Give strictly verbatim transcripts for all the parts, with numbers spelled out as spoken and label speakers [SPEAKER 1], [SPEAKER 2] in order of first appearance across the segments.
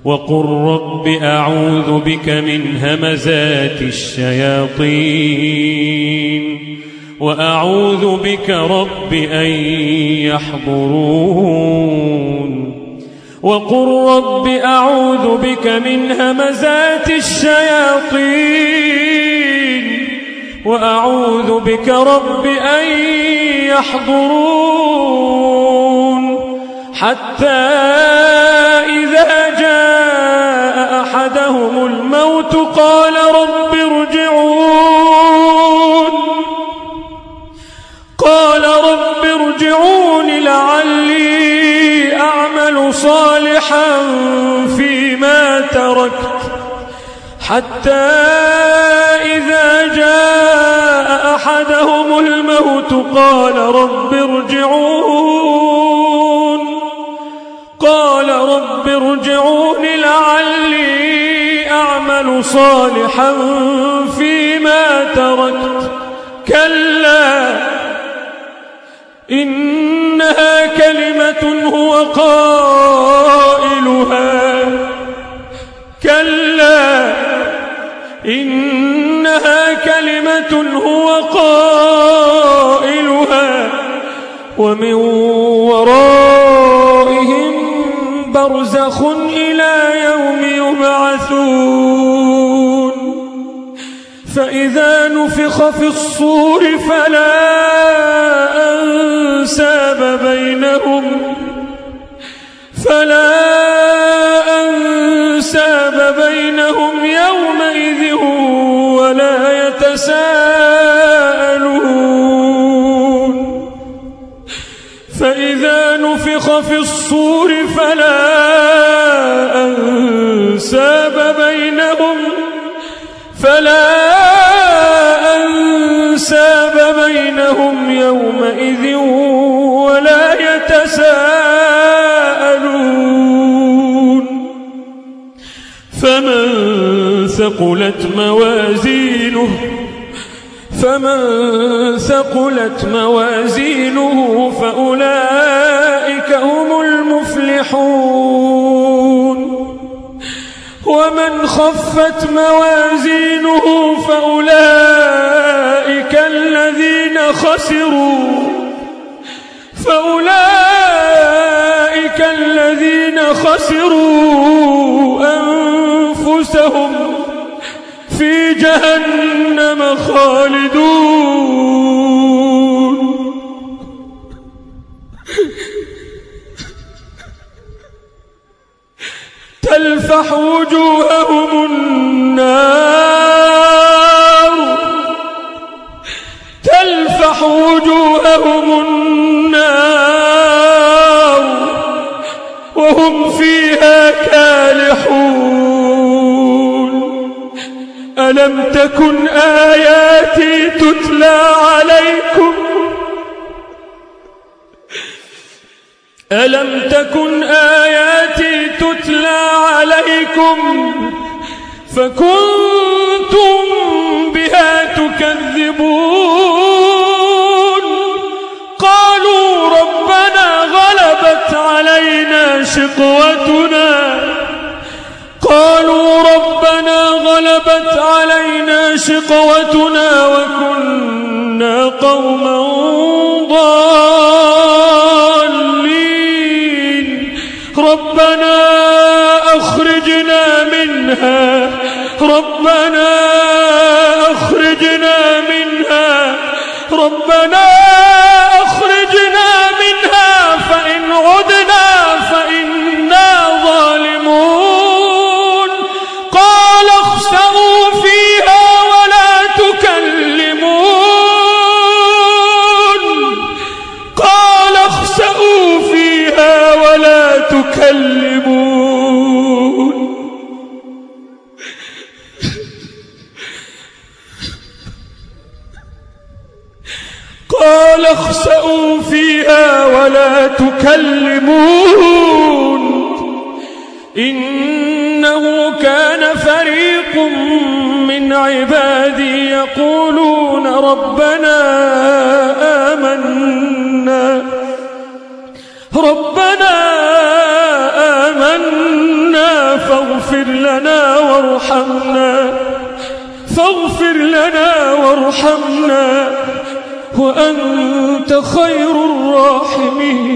[SPEAKER 1] وقل رب أعوذ بك من همزات الشياطين وأعوذ بك رب أن يحضرون وقل رب أعوذ بك من همزات الشياطين وأعوذ بك رب أن يحضرون حتى إذا جاء أحدهم الموت قال رب ارجعون قال رب ارجعون لعلي أعمل صالحا فيما تركت حتى إذا جاء أحدهم الموت قال رب ارجعون قال رب ارجعون لعلي أعمل صالحا فيما تركت كلا إنها كلمة هو قائلها كلا إنها كلمة هو قائلها ومن ورائهم برزخ إلى يوم يبعثون فإذا نفخ في الصور فلا أنساب بينهم فلا أنساب بينهم يومئذ ولا يتساءلون فإذا نفخ في الصور فلا أنساب بينهم فلا أنساب بينهم يومئذ ولا يتساءلون فمن ثقلت موازينه فمن ثقلت موازينه فأولئك هم المفلحون ومن خفت موازينه فأولئك الذين خسروا فأولئك الذين خسروا أنفسهم في جهنم خالدون تلفح وجوههم النار تلفح وجوههم النار وهم فيها كالحون ألم تكن آياتي تتلى عليكم ألم تكن آياتي تتلى عليكم فكنتم بها تكذبون قالوا ربنا غلبت علينا شقوتنا قالوا ربنا غلبت علينا شقوتنا وكنا قوما ضالين ربنا أخرجنا منها ربنا أخرجنا منها ربنا أخرجنا منها فإن عدنا فإنا ظالمون قال اخسئوا فيها ولا تكلمون قال اخسئوا فيها ولا تكلمون قال اخسئوا فيها ولا تكلمون إنه كان فريق من عبادي يقولون ربنا آمنا ربنا آمنا فاغفر لنا وارحمنا فاغفر لنا وارحمنا وأنت خير الراحمين.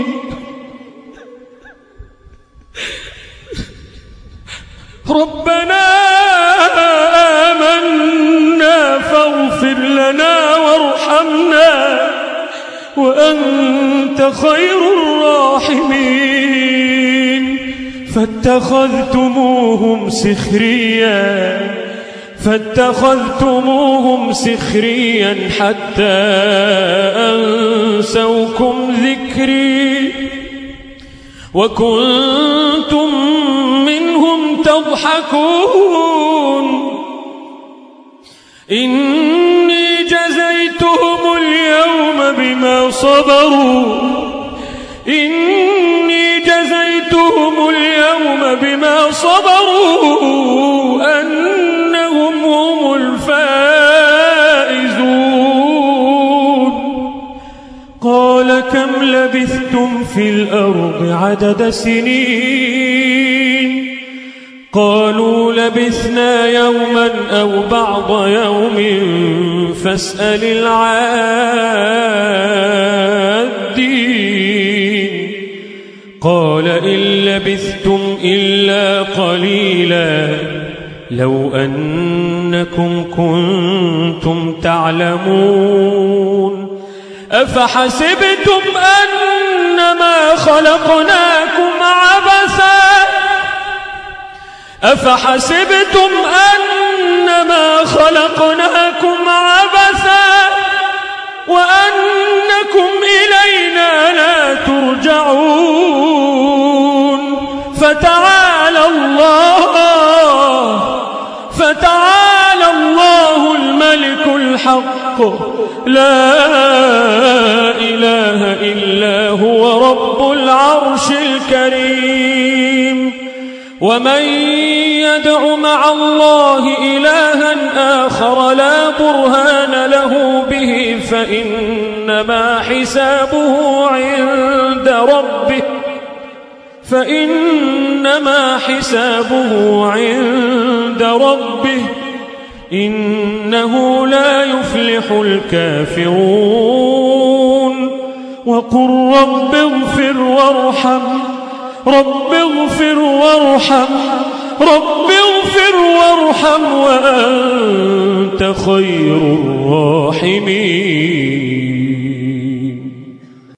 [SPEAKER 1] ربنا آمنا فاغفر لنا وارحمنا وأنت خير الراحمين. فاتخذتموهم سخريا فاتخذتموهم سخريا حتى أنسوكم ذكري وكنتم منهم تضحكون. إني جزيتهم اليوم بما صبروا إني جزيتهم اليوم بما صبروا أنهم هم الفائزون. قال كم لبثتم في الأرض عدد سنين؟ قالوا لبثنا يوما أو بعض يوم فاسأل العادين. قال إن لبثتم إلا قليلا لو أنكم كنتم تعلمون. أفحسبتم أنما خلقناكم عبثا أفحسبتم أنما خلقناكم عبثا وأنكم إلينا لا ترجعون. فتعالى الله فتعالى الله الملك الحق لا إله إلا هو رب العرش الكريم. ومن يدع مع الله إلها آخر لا برهان له به فإنما حسابه عند ربه فإنما حسابه عند ربه إنه لا يفلح الكافرون. وقل رب اغفر وارحم رب اغفر وارحم رب اغفر وارحم وأنت خير الراحمين.